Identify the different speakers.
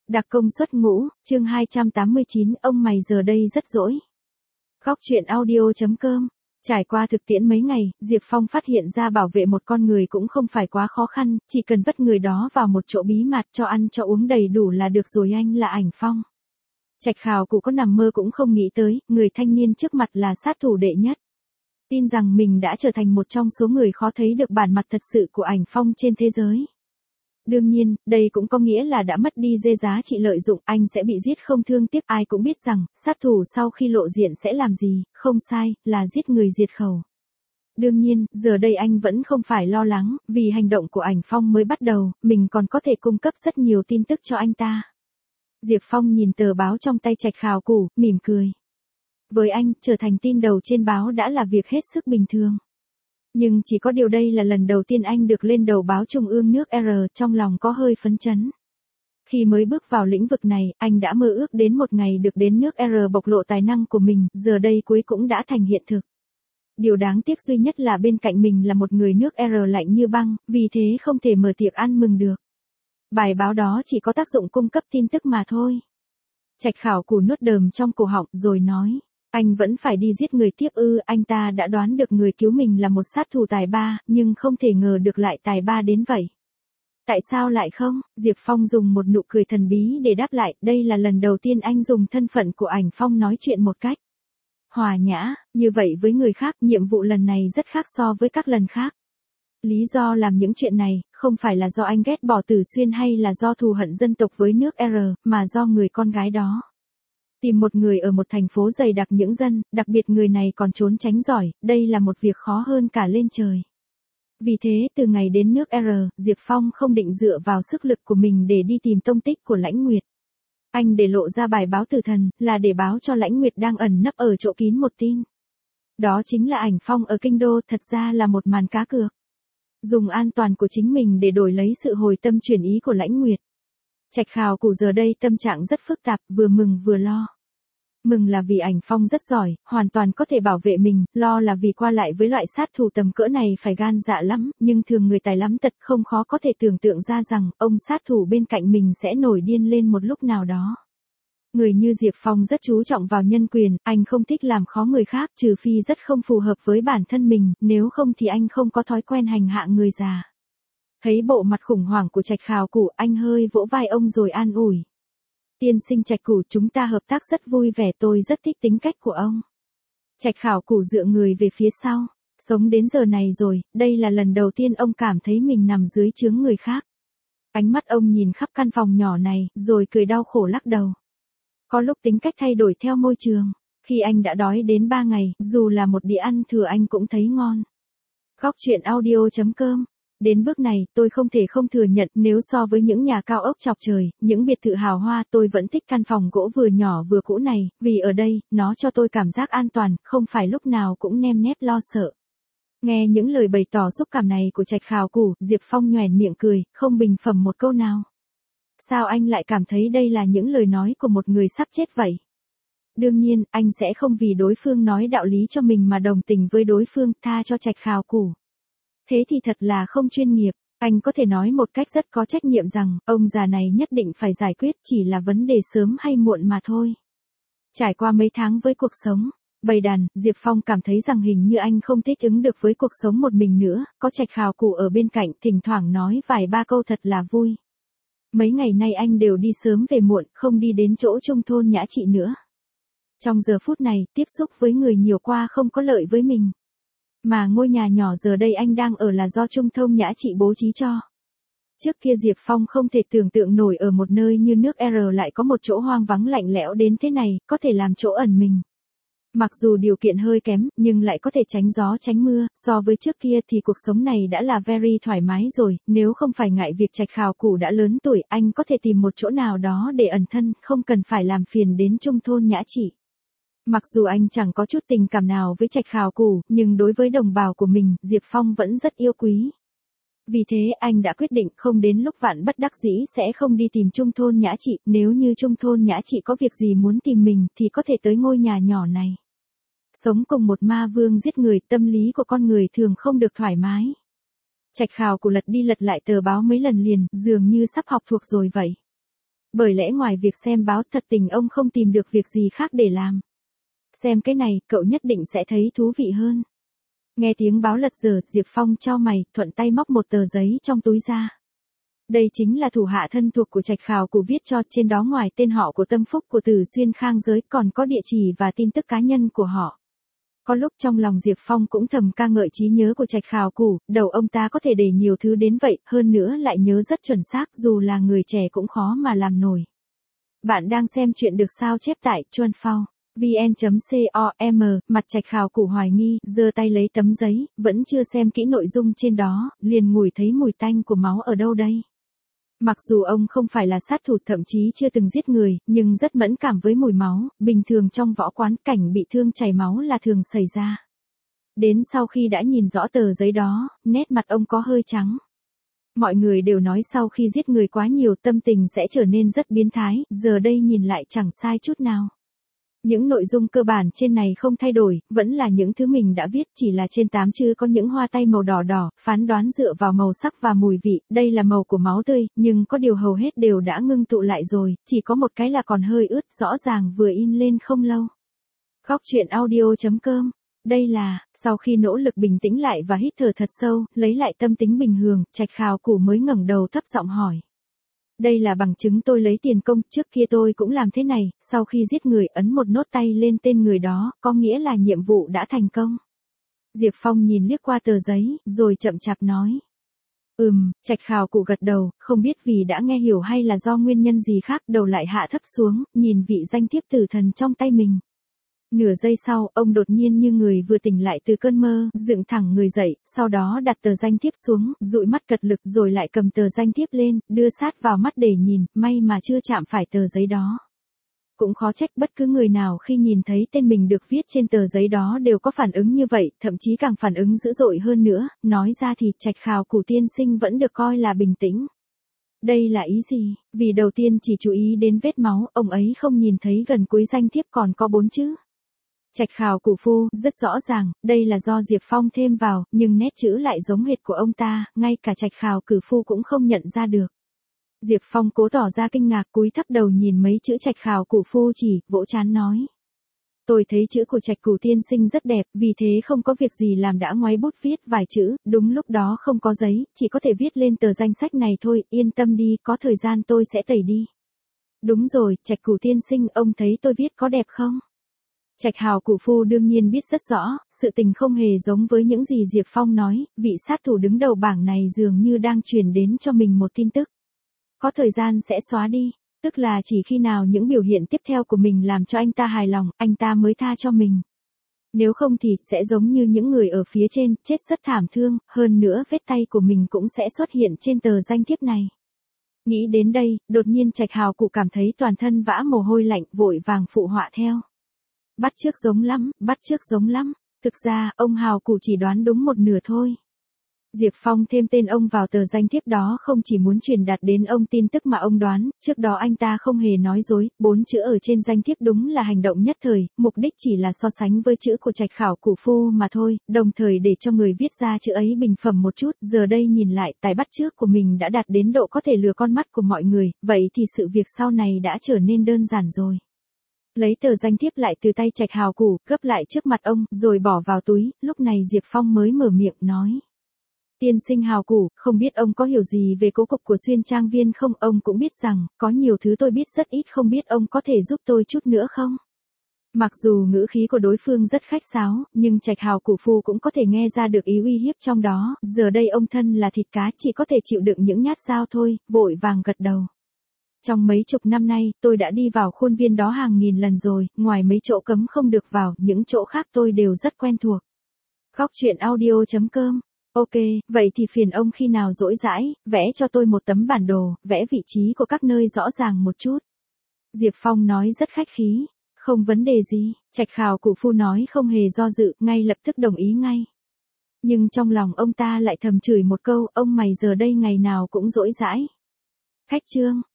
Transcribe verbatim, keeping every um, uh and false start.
Speaker 1: Đặc công xuất ngũ, chương hai trăm tám mươi chín, ông mày giờ đây rất rỗi. Góc truyện audio chấm com. Trải qua thực tiễn mấy ngày, Diệp Phong phát hiện ra bảo vệ một con người cũng không phải quá khó khăn, chỉ cần vất người đó vào một chỗ bí mật cho ăn cho uống đầy đủ là được rồi. Anh là Ảnh Phong. Trạch Khảo Cụ có nằm mơ cũng không nghĩ tới, người thanh niên trước mặt là sát thủ đệ nhất. Tin rằng mình đã trở thành một trong số người khó thấy được bản mặt thật sự của Ảnh Phong trên thế giới. Đương nhiên, đây cũng có nghĩa là đã mất đi dê giá trị lợi dụng, anh sẽ bị giết không thương tiếc. Ai cũng biết rằng, sát thủ sau khi lộ diện sẽ làm gì, không sai, là giết người diệt khẩu. Đương nhiên, giờ đây anh vẫn không phải lo lắng, vì hành động của Ảnh Phong mới bắt đầu, mình còn có thể cung cấp rất nhiều tin tức cho anh ta. Diệp Phong nhìn tờ báo trong tay Trạch Khảo Cụ, mỉm cười. Với anh, trở thành tin đầu trên báo đã là việc hết sức bình thường. Nhưng chỉ có điều đây là lần đầu tiên anh được lên đầu báo trung ương nước R, trong lòng có hơi phấn chấn. Khi mới bước vào lĩnh vực này, anh đã mơ ước đến một ngày được đến nước R bộc lộ tài năng của mình, giờ đây cuối cũng đã thành hiện thực. Điều đáng tiếc duy nhất là bên cạnh mình là một người nước R lạnh như băng, vì thế không thể mở tiệc ăn mừng được. Bài báo đó chỉ có tác dụng cung cấp tin tức mà thôi. Trạch Khảo Cụ nuốt đờm trong cổ họng rồi nói. Anh vẫn phải đi giết người tiếp ư? Anh ta đã đoán được người cứu mình là một sát thủ tài ba, nhưng không thể ngờ được lại tài ba đến vậy. Tại sao lại không? Diệp Phong dùng một nụ cười thần bí để đáp lại, đây là lần đầu tiên anh dùng thân phận của Ảnh Phong nói chuyện một cách hòa nhã, như vậy với người khác, nhiệm vụ lần này rất khác so với các lần khác. Lý do làm những chuyện này, không phải là do anh ghét bỏ Tử Xuyên hay là do thù hận dân tộc với nước R, mà do người con gái đó. Tìm một người ở một thành phố dày đặc những dân, đặc biệt người này còn trốn tránh giỏi, đây là một việc khó hơn cả lên trời. Vì thế, từ ngày đến nước R, Diệp Phong không định dựa vào sức lực của mình để đi tìm tông tích của Lãnh Nguyệt. Anh để lộ ra bài báo tử thần, là để báo cho Lãnh Nguyệt đang ẩn nấp ở chỗ kín một tin. Đó chính là Ảnh Phong ở kinh đô, thật ra là một màn cá cược. Dùng an toàn của chính mình để đổi lấy sự hồi tâm chuyển ý của Lãnh Nguyệt. Trạch Khảo Cụ giờ đây tâm trạng rất phức tạp, vừa mừng vừa lo. Mừng là vì Ảnh Phong rất giỏi, hoàn toàn có thể bảo vệ mình, lo là vì qua lại với loại sát thủ tầm cỡ này phải gan dạ lắm, nhưng thường người tài lắm tật không khó có thể tưởng tượng ra rằng, ông sát thủ bên cạnh mình sẽ nổi điên lên một lúc nào đó. Người như Diệp Phong rất chú trọng vào nhân quyền, anh không thích làm khó người khác, trừ phi rất không phù hợp với bản thân mình, nếu không thì anh không có thói quen hành hạ người già. Thấy bộ mặt khủng hoảng của Trạch Khảo Cụ, anh hơi vỗ vai ông rồi an ủi. Tiên sinh Trạch Cụ, chúng ta hợp tác rất vui vẻ, tôi rất thích tính cách của ông. Trạch Khảo Cụ dựa người về phía sau. Sống đến giờ này rồi, đây là lần đầu tiên ông cảm thấy mình nằm dưới trướng người khác. Ánh mắt ông nhìn khắp căn phòng nhỏ này, rồi cười đau khổ lắc đầu. Có lúc tính cách thay đổi theo môi trường. Khi anh đã đói đến ba ngày, dù là một đĩa ăn thừa anh cũng thấy ngon. Góc truyện audio chấm com. Đến bước này, tôi không thể không thừa nhận, nếu so với những nhà cao ốc chọc trời, những biệt thự hào hoa, tôi vẫn thích căn phòng gỗ vừa nhỏ vừa cũ này, vì ở đây, nó cho tôi cảm giác an toàn, không phải lúc nào cũng nơm nớp lo sợ. Nghe những lời bày tỏ xúc cảm này của Trạch Khảo Cụ, Diệp Phong nhoẻn miệng cười, không bình phẩm một câu nào. Sao anh lại cảm thấy đây là những lời nói của một người sắp chết vậy? Đương nhiên, anh sẽ không vì đối phương nói đạo lý cho mình mà đồng tình với đối phương, tha cho Trạch Khảo Cụ. Thế thì thật là không chuyên nghiệp, anh có thể nói một cách rất có trách nhiệm rằng, ông già này nhất định phải giải quyết, chỉ là vấn đề sớm hay muộn mà thôi. Trải qua mấy tháng với cuộc sống bầy đàn, Diệp Phong cảm thấy rằng hình như anh không thích ứng được với cuộc sống một mình nữa, có Trạch Khảo Cụ ở bên cạnh, thỉnh thoảng nói vài ba câu thật là vui. Mấy ngày nay anh đều đi sớm về muộn, không đi đến chỗ trung thôn Nhã Trị nữa. Trong giờ phút này, tiếp xúc với người nhiều qua không có lợi với mình. Mà ngôi nhà nhỏ giờ đây anh đang ở là do Trung thôn Nhã Trị bố trí cho. Trước kia Diệp Phong không thể tưởng tượng nổi ở một nơi như nước R lại có một chỗ hoang vắng lạnh lẽo đến thế này, có thể làm chỗ ẩn mình. Mặc dù điều kiện hơi kém, nhưng lại có thể tránh gió tránh mưa, so với trước kia thì cuộc sống này đã là very thoải mái rồi, nếu không phải ngại việc Trạch Khảo Cụ đã lớn tuổi, anh có thể tìm một chỗ nào đó để ẩn thân, không cần phải làm phiền đến Trung thôn Nhã Trị. Mặc dù anh chẳng có chút tình cảm nào với Trạch Khảo Cụ, nhưng đối với đồng bào của mình, Diệp Phong vẫn rất yêu quý. Vì thế, anh đã quyết định không đến lúc vạn bất đắc dĩ sẽ không đi tìm Trung thôn Nhã Trị, nếu như Trung thôn Nhã Trị có việc gì muốn tìm mình thì có thể tới ngôi nhà nhỏ này. Sống cùng một ma vương giết người, tâm lý của con người thường không được thoải mái. Trạch Khảo Cụ lật đi lật lại tờ báo mấy lần liền, dường như sắp học thuộc rồi vậy. Bởi lẽ ngoài việc xem báo thật tình ông không tìm được việc gì khác để làm. Xem cái này, cậu nhất định sẽ thấy thú vị hơn. Nghe tiếng báo lật dở, Diệp Phong chau mày, thuận tay móc một tờ giấy trong túi ra. Đây chính là thủ hạ thân thuộc của Trạch Khảo Cụ viết cho, trên đó ngoài tên họ của Tâm Phúc của Từ Xuyên Khang Giới còn có địa chỉ và tin tức cá nhân của họ. Có lúc trong lòng Diệp Phong cũng thầm ca ngợi trí nhớ của Trạch Khảo Cụ, đầu ông ta có thể để nhiều thứ đến vậy, hơn nữa lại nhớ rất chuẩn xác, dù là người trẻ cũng khó mà làm nổi. Bạn đang xem chuyện được sao chép tại chuan phao vn chấm com, mặt Trạch Khảo Cụ hoài nghi, giơ tay lấy tấm giấy, vẫn chưa xem kỹ nội dung trên đó, liền ngửi thấy mùi tanh của máu ở đâu đây. Mặc dù ông không phải là sát thủ, thậm chí chưa từng giết người, nhưng rất mẫn cảm với mùi máu, bình thường trong võ quán cảnh bị thương chảy máu là thường xảy ra. Đến sau khi đã nhìn rõ tờ giấy đó, nét mặt ông có hơi trắng. Mọi người đều nói sau khi giết người quá nhiều tâm tình sẽ trở nên rất biến thái, giờ đây nhìn lại chẳng sai chút nào. Những nội dung cơ bản trên này không thay đổi, vẫn là những thứ mình đã viết, chỉ là trên tám chữ có những hoa tay màu đỏ đỏ, phán đoán dựa vào màu sắc và mùi vị, đây là màu của máu tươi, nhưng có điều hầu hết đều đã ngưng tụ lại rồi, chỉ có một cái là còn hơi ướt, rõ ràng vừa in lên không lâu. Góc truyện audio chấm com. Đây là, sau khi nỗ lực bình tĩnh lại và hít thở thật sâu, lấy lại tâm tính bình thường, Trạch Khảo Cụ mới ngẩng đầu thấp giọng hỏi. Đây là bằng chứng tôi lấy tiền công, trước kia tôi cũng làm thế này, sau khi giết người ấn một nốt tay lên tên người đó, có nghĩa là nhiệm vụ đã thành công. Diệp Phong nhìn liếc qua tờ giấy, rồi chậm chạp nói. Ừm, Trạch Khảo Cụ gật đầu, không biết vì đã nghe hiểu hay là do nguyên nhân gì khác, đầu lại hạ thấp xuống, nhìn vị danh thiếp tử thần trong tay mình. Nửa giây sau, ông đột nhiên như người vừa tỉnh lại từ cơn mơ, dựng thẳng người dậy, sau đó đặt tờ danh thiếp xuống, dụi mắt cật lực rồi lại cầm tờ danh thiếp lên, đưa sát vào mắt để nhìn, may mà chưa chạm phải tờ giấy đó. Cũng khó trách bất cứ người nào khi nhìn thấy tên mình được viết trên tờ giấy đó đều có phản ứng như vậy, thậm chí càng phản ứng dữ dội hơn nữa, nói ra thì Trạch Khảo Cụ tiên sinh vẫn được coi là bình tĩnh. Đây là ý gì? Vì đầu tiên chỉ chú ý đến vết máu, ông ấy không nhìn thấy gần cuối danh thiếp còn có bốn chữ. Trạch Khảo Cụ phu, rất rõ ràng, đây là do Diệp Phong thêm vào, nhưng nét chữ lại giống hệt của ông ta, ngay cả Trạch Khảo Cụ phu cũng không nhận ra được. Diệp Phong cố tỏ ra kinh ngạc, cúi thấp đầu nhìn mấy chữ Trạch Khảo Cụ phu chỉ, vỗ trán nói. Tôi thấy chữ của Trạch Cụ tiên sinh rất đẹp, vì thế không có việc gì làm đã ngoáy bút viết vài chữ, đúng lúc đó không có giấy, chỉ có thể viết lên tờ danh sách này thôi, yên tâm đi, có thời gian tôi sẽ tẩy đi. Đúng rồi, Trạch Cụ tiên sinh, ông thấy tôi viết có đẹp không? Trạch Khảo Cụ phu đương nhiên biết rất rõ, sự tình không hề giống với những gì Diệp Phong nói, vị sát thủ đứng đầu bảng này dường như đang truyền đến cho mình một tin tức. Có thời gian sẽ xóa đi, tức là chỉ khi nào những biểu hiện tiếp theo của mình làm cho anh ta hài lòng, anh ta mới tha cho mình. Nếu không thì sẽ giống như những người ở phía trên, chết rất thảm thương, hơn nữa vết tay của mình cũng sẽ xuất hiện trên tờ danh thiếp này. Nghĩ đến đây, đột nhiên Trạch Khảo Cụ cảm thấy toàn thân vã mồ hôi lạnh, vội vàng phụ họa theo. Bắt chước giống lắm, bắt chước giống lắm. Thực ra, ông Hào Cụ chỉ đoán đúng một nửa thôi. Diệp Phong thêm tên ông vào tờ danh thiếp đó không chỉ muốn truyền đạt đến ông tin tức mà ông đoán, trước đó anh ta không hề nói dối, bốn chữ ở trên danh thiếp đúng là hành động nhất thời, mục đích chỉ là so sánh với chữ của Trạch Khảo Cụ phu mà thôi, đồng thời để cho người viết ra chữ ấy bình phẩm một chút, giờ đây nhìn lại, tài bắt chước của mình đã đạt đến độ có thể lừa con mắt của mọi người, vậy thì sự việc sau này đã trở nên đơn giản rồi. Lấy tờ danh thiếp lại từ tay Trạch Khảo Cụ, gấp lại trước mặt ông, rồi bỏ vào túi, lúc này Diệp Phong mới mở miệng nói. Tiên sinh Hào Cụ, không biết ông có hiểu gì về cố cục của Xuyên Trang Viên không? Ông cũng biết rằng, có nhiều thứ tôi biết rất ít, không biết ông có thể giúp tôi chút nữa không? Mặc dù ngữ khí của đối phương rất khách sáo, nhưng Trạch Khảo Cụ phu cũng có thể nghe ra được ý uy hiếp trong đó, giờ đây ông thân là thịt cá chỉ có thể chịu đựng những nhát dao thôi, vội vàng gật đầu. Trong mấy chục năm nay, tôi đã đi vào khuôn viên đó hàng nghìn lần rồi, ngoài mấy chỗ cấm không được vào, những chỗ khác tôi đều rất quen thuộc. Góc truyện audio chấm com. Ok, vậy thì phiền ông khi nào rỗi rãi, vẽ cho tôi một tấm bản đồ, vẽ vị trí của các nơi rõ ràng một chút. Diệp Phong nói rất khách khí. Không vấn đề gì, Trạch Khảo Cụ phu nói không hề do dự, ngay lập tức đồng ý ngay. Nhưng trong lòng ông ta lại thầm chửi một câu, ông mày giờ đây ngày nào cũng rỗi rãi. Khách trương,